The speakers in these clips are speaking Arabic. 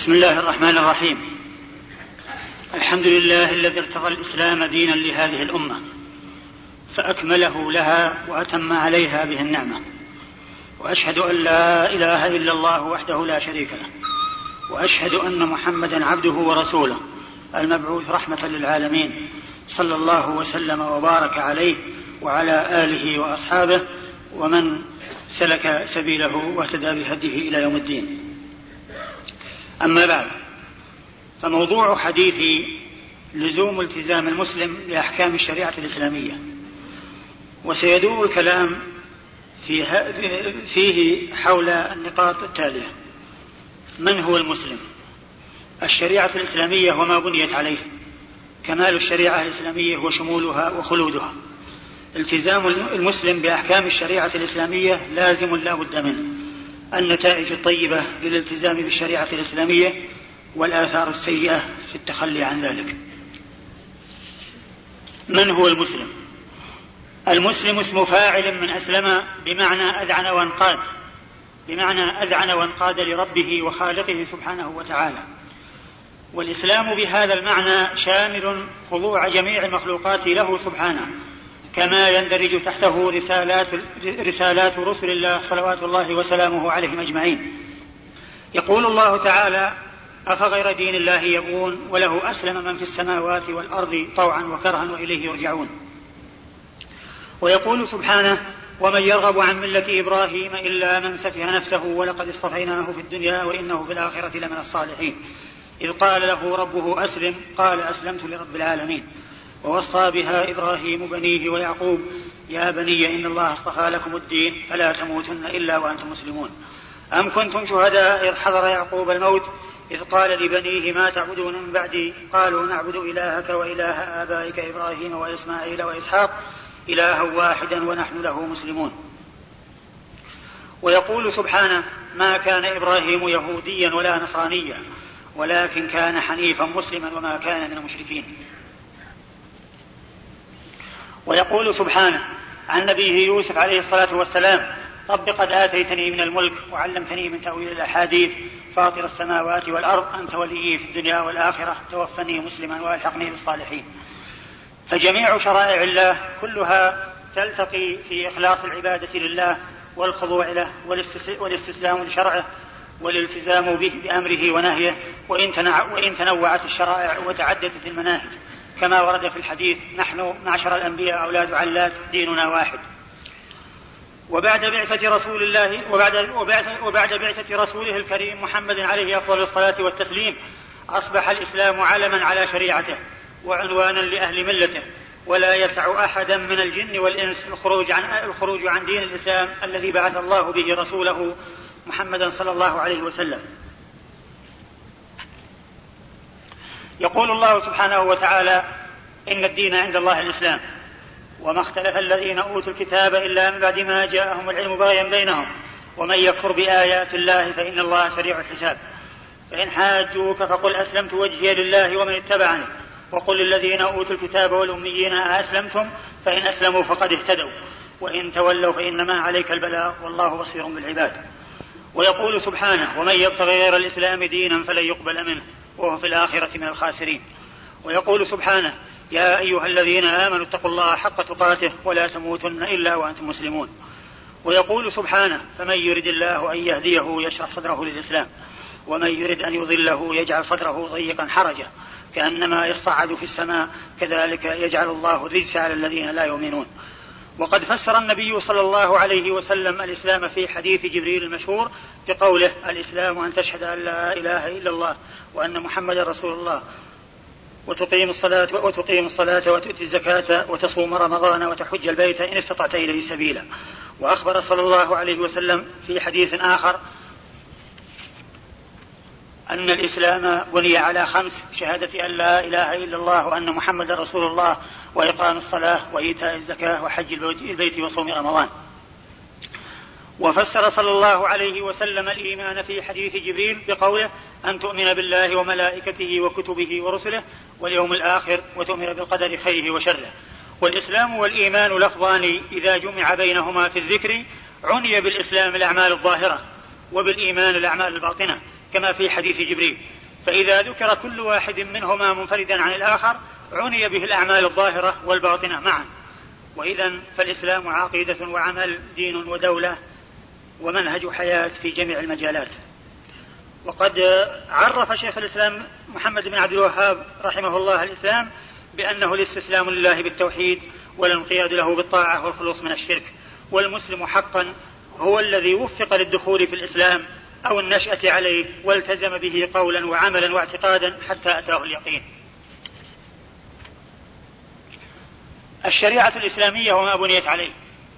بسم الله الرحمن الرحيم. الحمد لله الذي ارتضى الإسلام دينا لهذه الأمة فأكمله لها وأتم عليها به النعمة، وأشهد أن لا إله إلا الله وحده لا شريك له، وأشهد أن محمدا عبده ورسوله المبعوث رحمة للعالمين، صلى الله وسلم وبارك عليه وعلى آله وأصحابه ومن سلك سبيله واهتدى بهديه إلى يوم الدين. أما بعد، فموضوع حديثي لزوم التزام المسلم لأحكام الشريعة الإسلامية، وسيدور الكلام فيه حول النقاط التالية: من هو المسلم؟ الشريعة الإسلامية وما بنيت عليه، كمال الشريعة الإسلامية وشمولها وخلودها. التزام المسلم بأحكام الشريعة الإسلامية لازم لا بد منه. النتائج الطيبة للالتزام بالشريعة الإسلامية والآثار السيئة في التخلي عن ذلك. من هو المسلم؟ المسلم اسم فاعل من أسلم بمعنى أذعن وانقاد لربه وخالقه سبحانه وتعالى. والإسلام بهذا المعنى شامل خضوع جميع المخلوقات له سبحانه، كما يندرج تحته رسالات رسل الله صلوات الله وسلامه عليهم أجمعين. يقول الله تعالى: أفغير دين الله يبغون وله أسلم من في السماوات والأرض طوعا وكرها وإليه يرجعون. ويقول سبحانه: ومن يرغب عن ملة إبراهيم إلا من سفه نفسه ولقد اصطفيناه في الدنيا وإنه في الآخرة لمن الصالحين، إذ قال له ربه أسلم قال أسلمت لرب العالمين. ووصى بها إبراهيم بنيه ويعقوب: يا بني إن الله اصطفى لكم الدين فلا تموتن إلا وأنتم مسلمون. أم كنتم شهداء إذ حضر يعقوب الموت إذ قال لبنيه ما تعبدون من بعدي قالوا نعبد إلهك وإله آبائك إبراهيم وإسماعيل وإسحاق إلها واحدا ونحن له مسلمون. ويقول سبحانه: ما كان إبراهيم يهوديا ولا نصرانيا ولكن كان حنيفا مسلما وما كان من المشركين. ويقول سبحانه عن نبيه يوسف عليه الصلاة والسلام: رب قد آتيتني من الملك وعلمتني من تأويل الأحاديث فاطر السماوات والأرض أنت وليي في الدنيا والآخرة توفني مسلما والحقني بالصالحين. فجميع شرائع الله كلها تلتقي في إخلاص العبادة لله والخضوع له والاستسلام لشرعه والالتزام به بأمره ونهيه، وإن تنوعت الشرائع وتعددت المناهج، كما ورد في الحديث: نحن معشر الأنبياء أولاد علات ديننا واحد. وبعد بعثة رسوله الكريم محمد عليه أفضل الصلاة والتسليم أصبح الإسلام علما على شريعته وعنوانا لأهل ملته، ولا يسع أحدا من الجن والإنس الخروج عن دين الإسلام الذي بعث الله به رسوله محمدا صلى الله عليه وسلم. يقول الله سبحانه وتعالى: إن الدين عند الله الإسلام، وما اختلف الذين أوتوا الكتاب إلا من بعد ما جاءهم العلم بغيا بينهم، ومن يكفر بآيات الله فإن الله سريع الحساب. فإن حاجوك فقل أسلمت وجهي لله ومن اتبعني، وقل للذين أوتوا الكتاب والأميين أسلمتم، فإن أسلموا فقد اهتدوا، وإن تولوا فإنما عليك البلاغ والله بصير بالعباد. ويقول سبحانه: ومن يبتغي غير الإسلام دينا فلن يقبل منه وهو في الآخرة من الخاسرين. ويقول سبحانه: يا أيها الذين آمنوا اتقوا الله حق تقاته ولا تموتن إلا وأنتم مسلمون. ويقول سبحانه: فمن يرد الله أن يهديه يشرح صدره للإسلام، ومن يرد أن يضله يجعل صدره ضيقا حرجا كأنما يصعد في السماء كذلك يجعل الله الرجس على الذين لا يؤمنون. وقد فسر النبي صلى الله عليه وسلم الإسلام في حديث جبريل المشهور بقوله: الإسلام أن تشهد أن لا إله إلا الله وأن محمد رسول الله وتقيم الصلاة وتؤتي الزكاة وتصوم رمضان وتحج البيت إن استطعت إليه سبيلا. وأخبر صلى الله عليه وسلم في حديث آخر أن الإسلام بني على 5: شهادة أن لا إله إلا الله وأن محمد رسول الله وإقام الصلاة وإيتاء الزكاة وحج البيت وصوم رمضان. وفسر صلى الله عليه وسلم الإيمان في حديث جبريل بقوله: أن تؤمن بالله وملائكته وكتبه ورسله واليوم الآخر وتؤمن بالقدر خيره وشره. والإسلام والإيمان لفظان إذا جمع بينهما في الذكر عني بالإسلام الأعمال الظاهرة وبالإيمان الأعمال الباطنة، كما في حديث جبريل، فإذا ذكر كل واحد منهما منفردا عن الآخر عني به الأعمال الظاهرة والباطنة معا. وإذا فالإسلام عقيدة وعمل، دين ودولة ومنهج حياة في جميع المجالات. وقد عرف شيخ الإسلام محمد بن عبد الوهاب رحمه الله الإسلام بأنه الاستسلام لله بالتوحيد والانقياد له بالطاعة والخلوص من الشرك، والمسلم حقا هو الذي وفق للدخول في الإسلام أو النشأة عليه والتزم به قولا وعملا واعتقادا حتى أتاه اليقين. الشريعة الإسلامية وما بنيت عليه.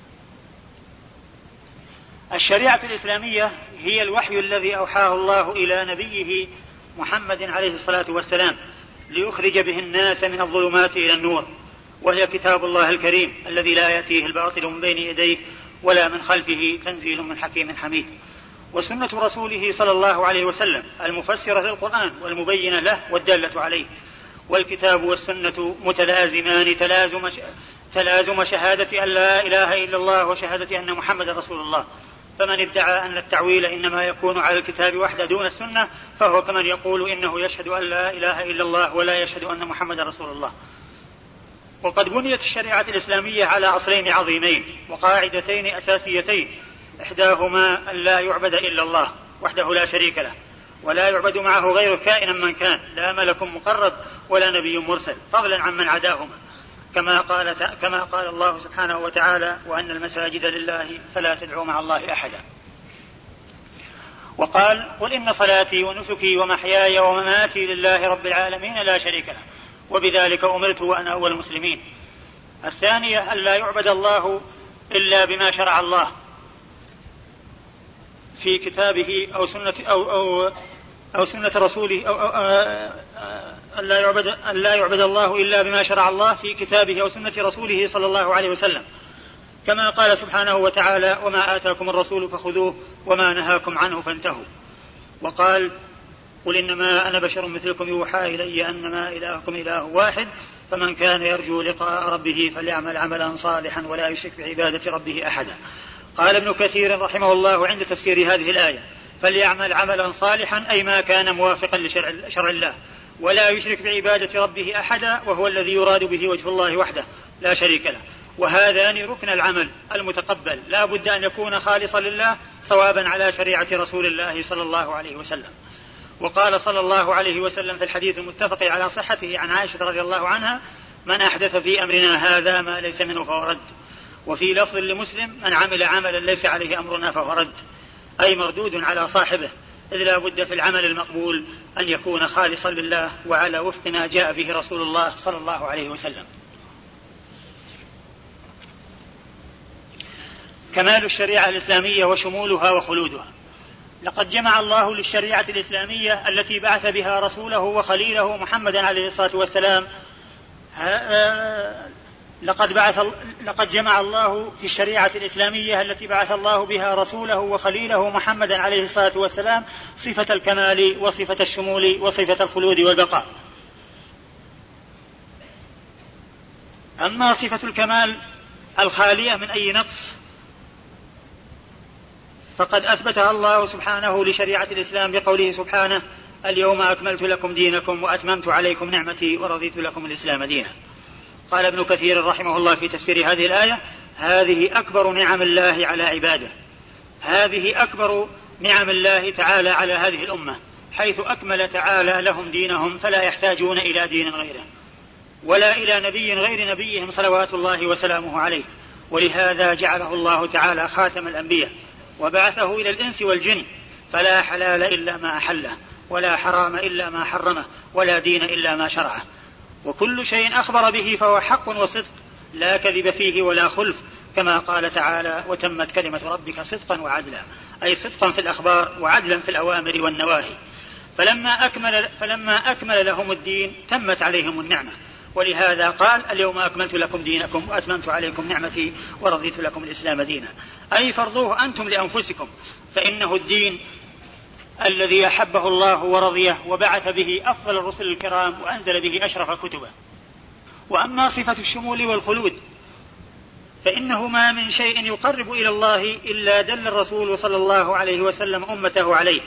الشريعة الإسلامية هي الوحي الذي أوحاه الله إلى نبيه محمد عليه الصلاة والسلام ليخرج به الناس من الظلمات إلى النور، وهي كتاب الله الكريم الذي لا يأتيه الباطل من بين يديه ولا من خلفه، تنزيل من حكيم حميد. وسنة رسوله صلى الله عليه وسلم المفسرة للقرآن والمبينة له والدالة عليه. والكتاب والسنة متلازمان تلازم شهادة أن لا إله إلا الله وشهادة أن محمد رسول الله. فمن ادعى أن التعويل إنما يكون على الكتاب وحده دون السنة فهو كمن يقول إنه يشهد أن لا إله إلا الله ولا يشهد أن محمد رسول الله. وقد بنيت الشريعة الإسلامية على أصلين عظيمين وقاعدتين أساسيتين، إحداهما أن لا يعبد إلا الله وحده لا شريك له، ولا يعبد معه غيره كائنا من كان، لا ملك مقرب ولا نبي مرسل، فضلا عن من عداهما، كما قال الله سبحانه وتعالى: وأن المساجد لله فلا تدعوا مع الله أحدا. وقال: قل إن صلاتي ونسكي ومحياي ومماتي لله رب العالمين لا شريك له وبذلك أمرت وأنا أول المسلمين. الثانية أن لا يعبد الله إلا بما شرع الله في كتابه أو سنة رسوله، أن لا يعبد الله إلا بما شرع الله في كتابه أو سنة رسوله صلى الله عليه وسلم، كما قال سبحانه وتعالى: وما آتاكم الرسول فخذوه وما نهاكم عنه فانتهوا. وقال: قل إنما أنا بشر مثلكم يوحى إلي أنما إلهكم إله واحد فمن كان يرجو لقاء ربه فليعمل عملا صالحا ولا يشرك بعبادة ربه أحدا. قال ابن كثير رحمه الله عند تفسير هذه الآية: فليعمل عملا صالحا أي ما كان موافقا لشرع الله ولا يشرك بعبادة ربه أحدا، وهو الذي يراد به وجه الله وحده لا شريك له. وهذان ركن العمل المتقبل لا بد أن يكون خالصا لله صوابا على شريعة رسول الله صلى الله عليه وسلم. وقال صلى الله عليه وسلم في الحديث المتفق على صحته عن عائشة رضي الله عنها: من أحدث في أمرنا هذا ما ليس منه فهو رد. وفي لفظ لمسلم: من عمل عملا ليس عليه أمرنا فهو رد، أي مردود على صاحبه، إذ لا بد في العمل المقبول أن يكون خالصا لله وعلى وفق ما جاء به رسول الله صلى الله عليه وسلم. كمال الشريعة الإسلامية وشمولها وخلودها. لقد جمع الله للشريعة الإسلامية التي بعث بها رسوله وخليله محمدا عليه الصلاة والسلام لقد جمع الله في الشريعة الإسلامية التي بعث الله بها رسوله وخليله محمدا عليه الصلاة والسلام صفة الكمال وصفة الشمول وصفة الخلود والبقاء. أما صفة الكمال الخالية من أي نقص فقد أثبتها الله سبحانه لشريعة الإسلام بقوله سبحانه: اليوم أكملت لكم دينكم وأتممت عليكم نعمتي ورضيت لكم الإسلام دينا. قال ابن كثير رحمه الله في تفسير هذه الآية: هذه أكبر نعم الله على عباده، هذه أكبر نعم الله تعالى على هذه الأمة، حيث أكمل تعالى لهم دينهم فلا يحتاجون إلى دين غيره ولا إلى نبي غير نبيهم صلوات الله وسلامه عليه. ولهذا جعله الله تعالى خاتم الأنبياء وبعثه إلى الإنس والجن، فلا حلال إلا ما أحله ولا حرام إلا ما حرمه ولا دين إلا ما شرعه، وكل شيء أخبر به فهو حق وصدق لا كذب فيه ولا خلف، كما قال تعالى: وتمت كلمة ربك صدقا وعدلا، أي صدقا في الأخبار وعدلا في الأوامر والنواهي. فلما أكمل لهم الدين تمت عليهم النعمة، ولهذا قال: اليوم أكملت لكم دينكم وأتممت عليكم نعمتي ورضيت لكم الإسلام دينا، أي فرضوه أنتم لأنفسكم، فإنه الدين الذي أحبه الله ورضيه وبعث به أفضل الرسل الكرام وأنزل به أشرف كتبه. وأما صفة الشمول والخلود فإنه ما من شيء يقرب إلى الله إلا دل الرسول صلى الله عليه وسلم أمته عليه،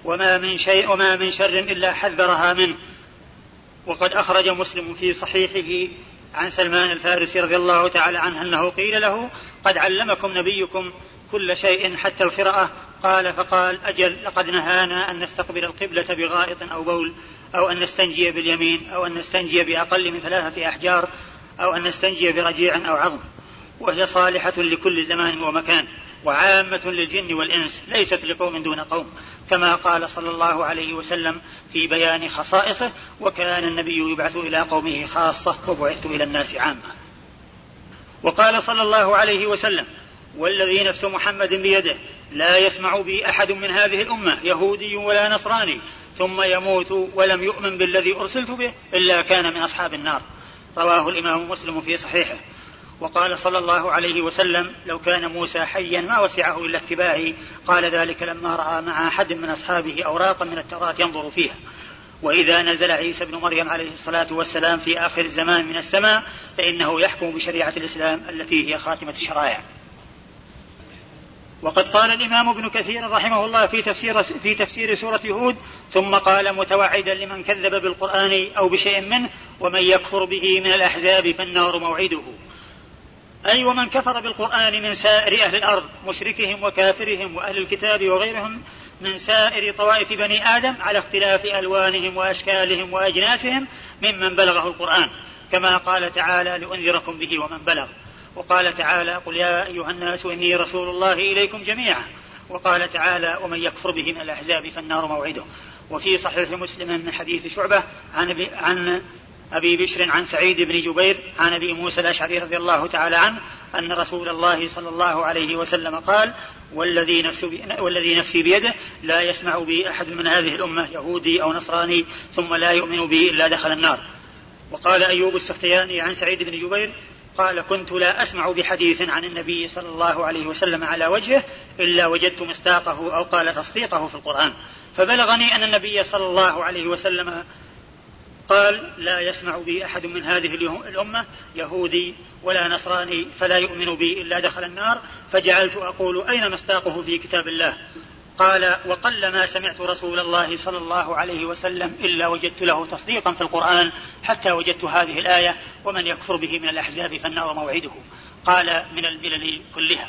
وما من شر إلا حذرها منه. وقد أخرج مسلم في صحيحه عن سلمان الفارسي رضي الله تعالى عنه أنه قيل له: قد علمكم نبيكم كل شيء حتى القراءة. قال: فقال: أجل، لقد نهانا أن نستقبل القبلة بغائط أو بول، أو أن نستنجي باليمين، أو أن نستنجي بأقل من 3 أحجار، أو أن نستنجي برجيع أو عظم، وهي صالحة لكل زمان ومكان، وعامة للجن والإنس، ليست لقوم دون قوم، كما قال صلى الله عليه وسلم في بيان خصائصه: وكان النبي يبعث إلى قومه خاصة وبعثت إلى الناس عامة. وقال صلى الله عليه وسلم: والذي نفس محمد بيده لا يسمع بي أحد من هذه الأمة يهودي ولا نصراني ثم يموت ولم يؤمن بالذي أرسلت به إلا كان من أصحاب النار. رواه الإمام مسلم في صحيحه. وقال صلى الله عليه وسلم: لو كان موسى حيا ما وسعه إلا اتباعي. قال ذلك لما رأى مع أحد من أصحابه أوراقا من التوراة ينظر فيها. وإذا نزل عيسى بن مريم عليه الصلاة والسلام في آخر الزمان من السماء فإنه يحكم بشريعة الإسلام التي هي خاتمة الشرائع. وقد قال الإمام ابن كثير رحمه الله في تفسير سورة هود: ثم قال متوعدا لمن كذب بالقرآن أو بشيء منه: ومن يكفر به من الأحزاب فالنار موعده. أي ومن كفر بالقرآن من سائر أهل الأرض، مشركهم وكافرهم وأهل الكتاب وغيرهم من سائر طوائف بني آدم على اختلاف ألوانهم وأشكالهم وأجناسهم ممن بلغه القرآن، كما قال تعالى: لأنذركم به ومن بلغ. وقال تعالى: قل يا أيها الناس إني رسول الله إليكم جميعا. وقال تعالى: ومن يكفر به من الأحزاب فالنار موعده. وفي صحيح مسلم من حديث شعبة عن أبي بشر عن سعيد بن جبير عن أبي موسى الأشعري رضي الله تعالى عنه أن رسول الله صلى الله عليه وسلم قال: والذي نفسي بيده لا يسمع بي أحد من هذه الأمة يهودي أو نصراني ثم لا يؤمن بي إلا دخل النار. وقال أيوب السختياني عن سعيد بن جبير قال: كنت لا أسمع بحديث عن النبي صلى الله عليه وسلم على وجهه إلا وجدت مصداقه أو قال تصديقه في القرآن، فبلغني أن النبي صلى الله عليه وسلم قال: لا يسمع بي أحد من هذه الأمة يهودي ولا نصراني فلا يؤمن بي إلا دخل النار، فجعلت أقول: أين مصداقه في كتاب الله؟ قال: وقل ما سمعت رسول الله صلى الله عليه وسلم إلا وجدت له تصديقا في القرآن حتى وجدت هذه الآية: ومن يكفر به من الأحزاب فالنار موعده. قال: من الملل كلها.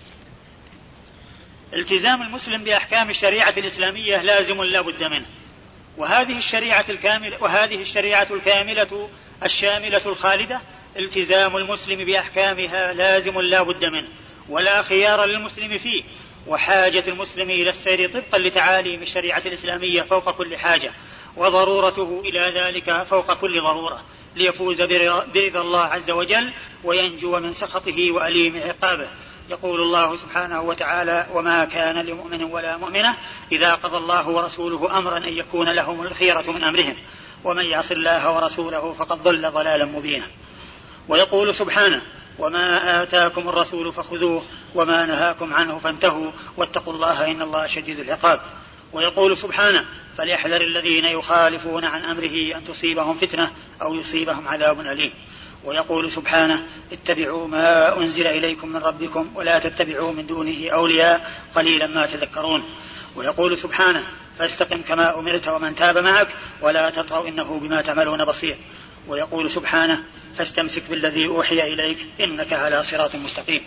التزام المسلم بأحكام الشريعة الإسلامية لازم لا بد منه، وهذه الشريعة الكاملة الشاملة الخالدة التزام المسلم بأحكامها لازم لا بد منه، ولا خيار للمسلم فيه، وحاجة المسلم إلى السير طبقا لتعاليم الشريعة الإسلامية فوق كل حاجة، وضرورته إلى ذلك فوق كل ضرورة، ليفوز برضا الله عز وجل وينجو من سخطه وأليم عقابه. يقول الله سبحانه وتعالى: وما كان لمؤمن ولا مؤمنة إذا قضى الله ورسوله أمرا أن يكون لهم الخيرة من أمرهم ومن يعص الله ورسوله فقد ضل ضلالا مبينا. ويقول سبحانه: وما آتاكم الرسول فخذوه وما نهاكم عنه فانتهوا واتقوا الله إن الله شديد العقاب. ويقول سبحانه: فليحذر الذين يخالفون عن أمره أن تصيبهم فتنة أو يصيبهم عذاب أليم. ويقول سبحانه: اتبعوا ما أنزل إليكم من ربكم ولا تتبعوا من دونه أولياء قليلا ما تذكرون. ويقول سبحانه: فاستقم كما أمرت ومن تاب معك ولا تطغوا إنه بما تعملون بصير. ويقول سبحانه: فاستمسك بالذي أوحي إليك إنك على صراط مستقيم.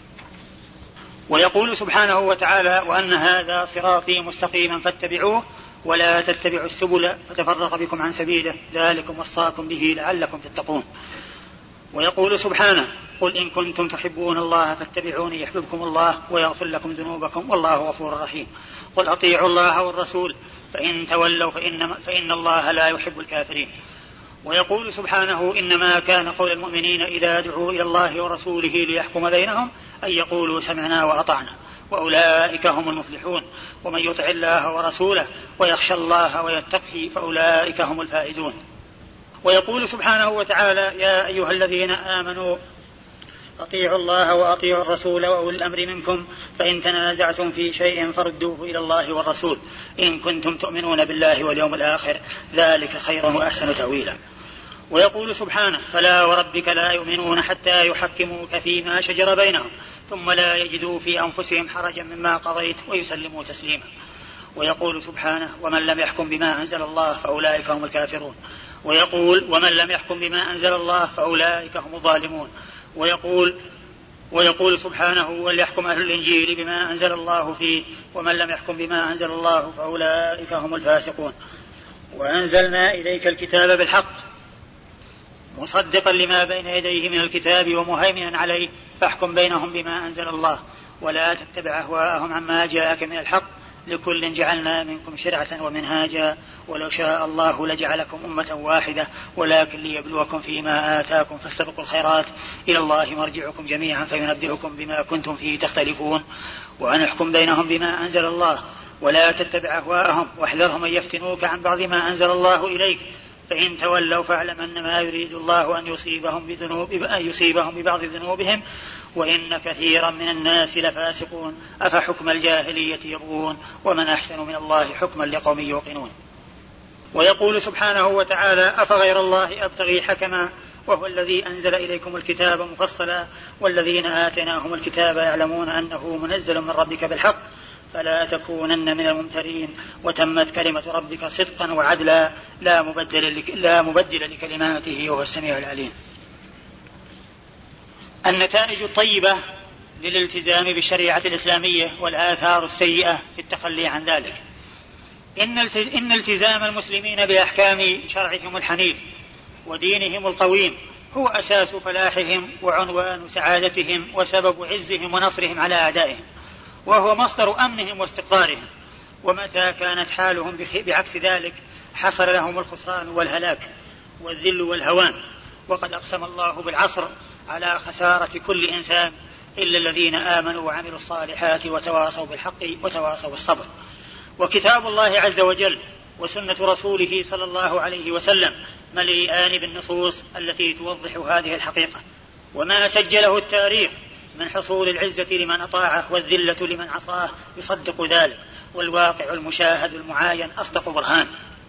ويقول سبحانه وتعالى: وأن هذا صراطي مستقيما فاتبعوه ولا تتبعوا السبل فتفرق بكم عن سبيله ذلكم وصاكم به لعلكم تتقون. ويقول سبحانه: قل إن كنتم تحبون الله فاتبعوني يحببكم الله ويغفر لكم ذنوبكم والله غفور رحيم. قل أطيعوا الله والرسول فإن تولوا فإن الله لا يحب الكافرين. ويقول سبحانه: إنما كان قول المؤمنين إذا دعوا إلى الله ورسوله ليحكم بينهم أن يقولوا سمعنا وأطعنا وأولئك هم المفلحون ومن يطع الله ورسوله ويخشى الله ويتقه فأولئك هم الفائزون. ويقول سبحانه وتعالى: يا أيها الذين آمنوا أطيعوا الله وأطيعوا الرسول وأولي الأمر منكم فإن تنازعتم في شيء فردوه إلى الله والرسول إن كنتم تؤمنون بالله واليوم الآخر ذلك خير وأحسن تأويلا. ويقول سبحانه: فلا وربك لا يؤمنون حتى يحكموك فيما شجر بينهم ثم لا يجدوا في أنفسهم حرجا مما قضيت ويسلموا تسليما. ويقول سبحانه ومن لم يحكم بما أنزل الله فأولئك هم الكافرون، ويقول ومن لم يحكم بما أنزل الله فأولئك هم الظالمون، ويقول سبحانه وليحكم أهل الإنجيل بما أنزل الله فيه ومن لم يحكم بما أنزل الله فأولئك هم الفاسقون. وأنزلنا إليك الكتاب بالحق مصدقا لما بين يديه من الكتاب ومهيمنا عليه فاحكم بينهم بما أنزل الله ولا تتبع أهواءهم عما جاءك من الحق لكل جعلنا منكم شرعة ومنهاجا ولو شاء الله لجعلكم أمة واحدة ولكن ليبلوكم فيما آتاكم فاستبقوا الخيرات إلى الله مرجعكم جميعا فينبئكم بما كنتم فيه تختلفون وأن احكم بينهم بما أنزل الله ولا تتبع أهواءهم واحذرهم أن يفتنوك عن بعض ما أنزل الله إليك فإن تولوا فاعلم أنما يريد الله أن يصيبهم ببعض ذنوبهم وإن كثيرا من الناس لفاسقون أفحكم الجاهلية يبغون ومن أحسن من الله حكما لقوم يوقنون. ويقول سبحانه وتعالى أفغير الله أبتغي حكما وهو الذي أنزل إليكم الكتاب مفصلا والذين آتيناهم الكتاب يعلمون أنه منزل من ربك بالحق فلا تكونن من الممترين وتمت كلمة ربك صدقا وعدلا لا مبدل لكلماته وهو السميع العليم. النتائج الطيبة للالتزام بالشريعة الإسلامية والآثار السيئة في التخلي عن ذلك. إن التزام المسلمين بأحكام شرعهم الحنيف ودينهم القويم هو أساس فلاحهم وعنوان سعادتهم وسبب عزهم ونصرهم على أعدائهم وهو مصدر أمنهم واستقرارهم، ومتى كانت حالهم بعكس ذلك حصل لهم الخسران والهلاك والذل والهوان. وقد أقسم الله بالعصر على خسارة كل إنسان إلا الذين آمنوا وعملوا الصالحات وتواصوا بالحق وتواصوا بالصبر. وكتاب الله عز وجل وسنة رسوله صلى الله عليه وسلم مليئان بالنصوص التي توضح هذه الحقيقة، وما سجله التاريخ من حصول العزة لمن أطاعه والذلة لمن عصاه يصدق ذلك، والواقع المشاهد المعاين أصدق برهان.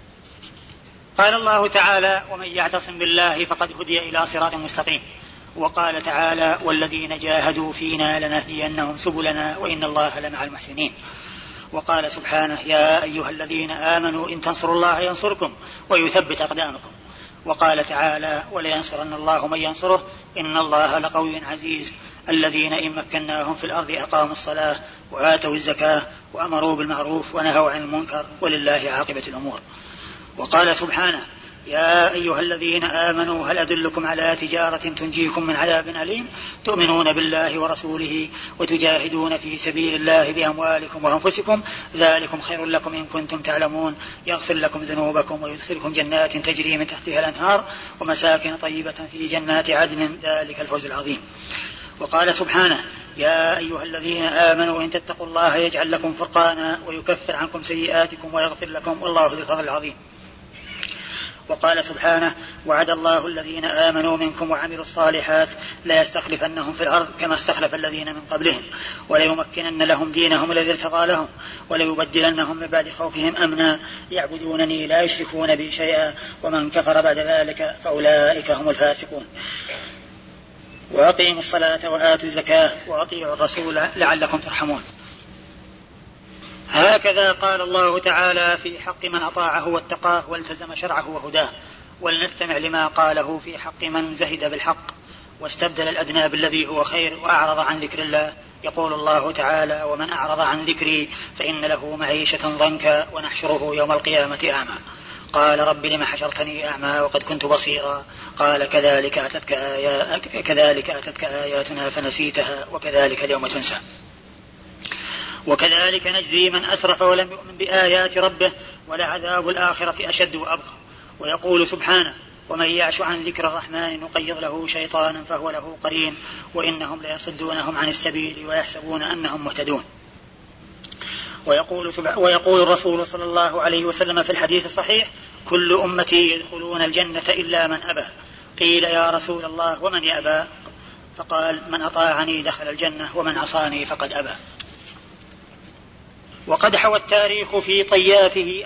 قال الله تعالى ومن يعتصم بالله فقد هدي إلى صراط مستقيم. وقال تعالى والذين جاهدوا فينا لنهدينهم سبلنا وإن الله لمع المحسنين. وقال سبحانه يا أيها الذين آمنوا إن تنصروا الله ينصركم ويثبت أقدامكم. وقال تعالى ولينصرن الله من ينصره إن الله لقوي عزيز الذين إن مكناهم في الأرض أقاموا الصلاة وآتوا الزكاة وأمروا بالمعروف ونهوا عن المنكر ولله عاقبة الأمور. وقال سبحانه يا أيها الذين آمنوا هل أدلكم على تجارة تنجيكم من عذاب أليم تؤمنون بالله ورسوله وتجاهدون في سبيل الله بأموالكم وأنفسكم ذلكم خير لكم إن كنتم تعلمون يغفر لكم ذنوبكم ويدخلكم جنات تجري من تحتها الأنهار ومساكن طيبة في جنات عدن ذلك الفوز العظيم. وقال سبحانه يا أيها الذين آمنوا إن تتقوا الله يجعل لكم فرقانا ويكفر عنكم سيئاتكم ويغفر لكم والله ذو الفضل العظيم. وقال سبحانه وعد الله الذين آمنوا منكم وعملوا الصالحات لا يستخلفنهم في الأرض كما استخلف الذين من قبلهم وليمكنن لهم دينهم الذي ارتضى لهم وليبدلنهم من بعد خوفهم أمنا يعبدونني لا يشركون بي شيئا ومن كفر بعد ذلك فأولئك هم الفاسقون. وأقيموا الصلاة وآتوا الزكاة وأطيعوا الرسول لعلكم ترحمون. هكذا قال الله تعالى في حق من أطاعه واتقاه والتزم شرعه وهداه. ولنستمع لما قاله في حق من زهد بالحق واستبدل الأدنى بالذي هو خير وأعرض عن ذكر الله. يقول الله تعالى ومن أعرض عن ذكري فإن له معيشة ضنكا ونحشره يوم القيامة أعمى قال رب لم حشرتني أعمى وقد كنت بصيرا قال كذلك أتتك آياتنا فنسيتها وكذلك اليوم تنسى. وكذلك نجزي من أسرف ولم يؤمن بآيات ربه ولعذاب الآخرة أشد وأبقى. ويقول سبحانه ومن يعش عن ذكر الرحمن نقيض له شيطانا فهو له قرين وإنهم ليصدونهم عن السبيل ويحسبون أنهم مهتدون. ويقول الرسول صلى الله عليه وسلم في الحديث الصحيح كل أمتي يدخلون الجنة إلا من أبى. قيل يا رسول الله ومن يأبى؟ فقال من أطاعني دخل الجنة ومن عصاني فقد أبى. وقد حوى التاريخ في طياته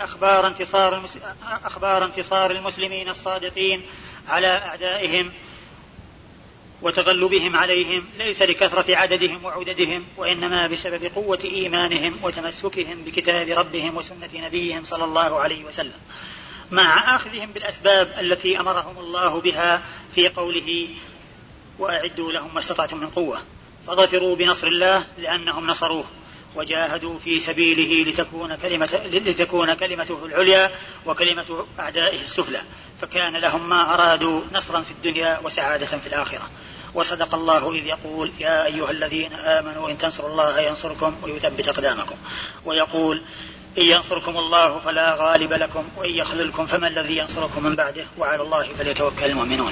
أخبار انتصار المسلمين الصادقين على أعدائهم وتغلبهم عليهم ليس لكثرة عددهم وعددهم، وإنما بسبب قوة إيمانهم وتمسكهم بكتاب ربهم وسنة نبيهم صلى الله عليه وسلم، مع أخذهم بالأسباب التي أمرهم الله بها في قوله وأعدوا لهم ما استطعتم من قوة، فظفروا بنصر الله لأنهم نصروه وجاهدوا في سبيله لتكون كلمته العليا وكلمة أعدائه السفلى، فكان لهم ما أرادوا نصرا في الدنيا وسعادة في الآخرة. وصدق الله إذ يقول يا أيها الذين آمنوا إن تنصروا الله ينصركم ويثبت أقدامكم، ويقول إن ينصركم الله فلا غالب لكم وإن يخذلكم فمن الذي ينصركم من بعده وعلى الله فليتوكل المؤمنون.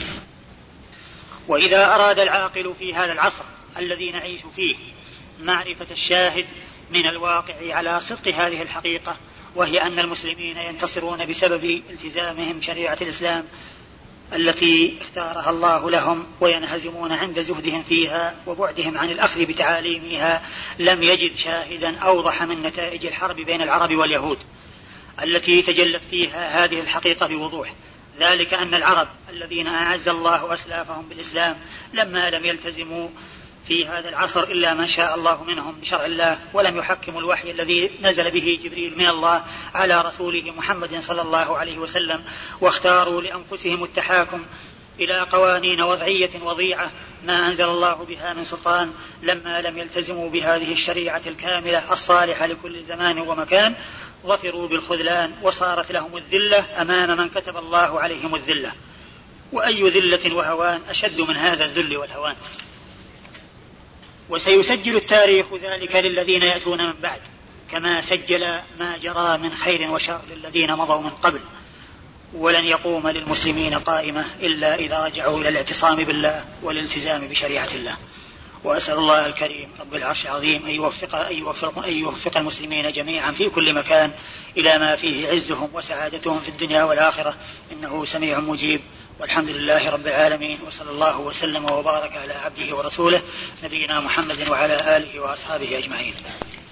وإذا أراد العاقل في هذا العصر الذي نعيش فيه معرفة الشاهد من الواقع على صدق هذه الحقيقة، وهي أن المسلمين ينتصرون بسبب التزامهم شريعة الإسلام التي اختارها الله لهم، وينهزمون عند زهدهم فيها وبعدهم عن الأخذ بتعاليمها، لم يجد شاهدا أوضح من نتائج الحرب بين العرب واليهود التي تجلت فيها هذه الحقيقة بوضوح، ذلك أن العرب الذين أعز الله أسلافهم بالإسلام لما لم يلتزموا في هذا العصر إلا ما شاء الله منهم بشرع الله، ولم يحكموا الوحي الذي نزل به جبريل من الله على رسوله محمد صلى الله عليه وسلم، واختاروا لأنفسهم التحاكم إلى قوانين وضعية وضيعة ما أنزل الله بها من سلطان، لما لم يلتزموا بهذه الشريعة الكاملة الصالحة لكل زمان ومكان، ظفروا بالخذلان وصارت لهم الذلة أمام من كتب الله عليهم الذلة. وأي ذلة وهوان أشد من هذا الذل والهوان؟ وسيسجل التاريخ ذلك للذين يأتون من بعد، كما سجل ما جرى من خير وشر للذين مضوا من قبل، ولن يقوم للمسلمين قائمة إلا إذا رجعوا إلى الاعتصام بالله والالتزام بشريعة الله. وأسأل الله الكريم رب العرش العظيم أن يوفق المسلمين جميعا في كل مكان إلى ما فيه عزهم وسعادتهم في الدنيا والآخرة، إنه سميع مجيب. والحمد لله رب العالمين، وصلى الله وسلم وبارك على عبده ورسوله نبينا محمد وعلى آله وأصحابه أجمعين.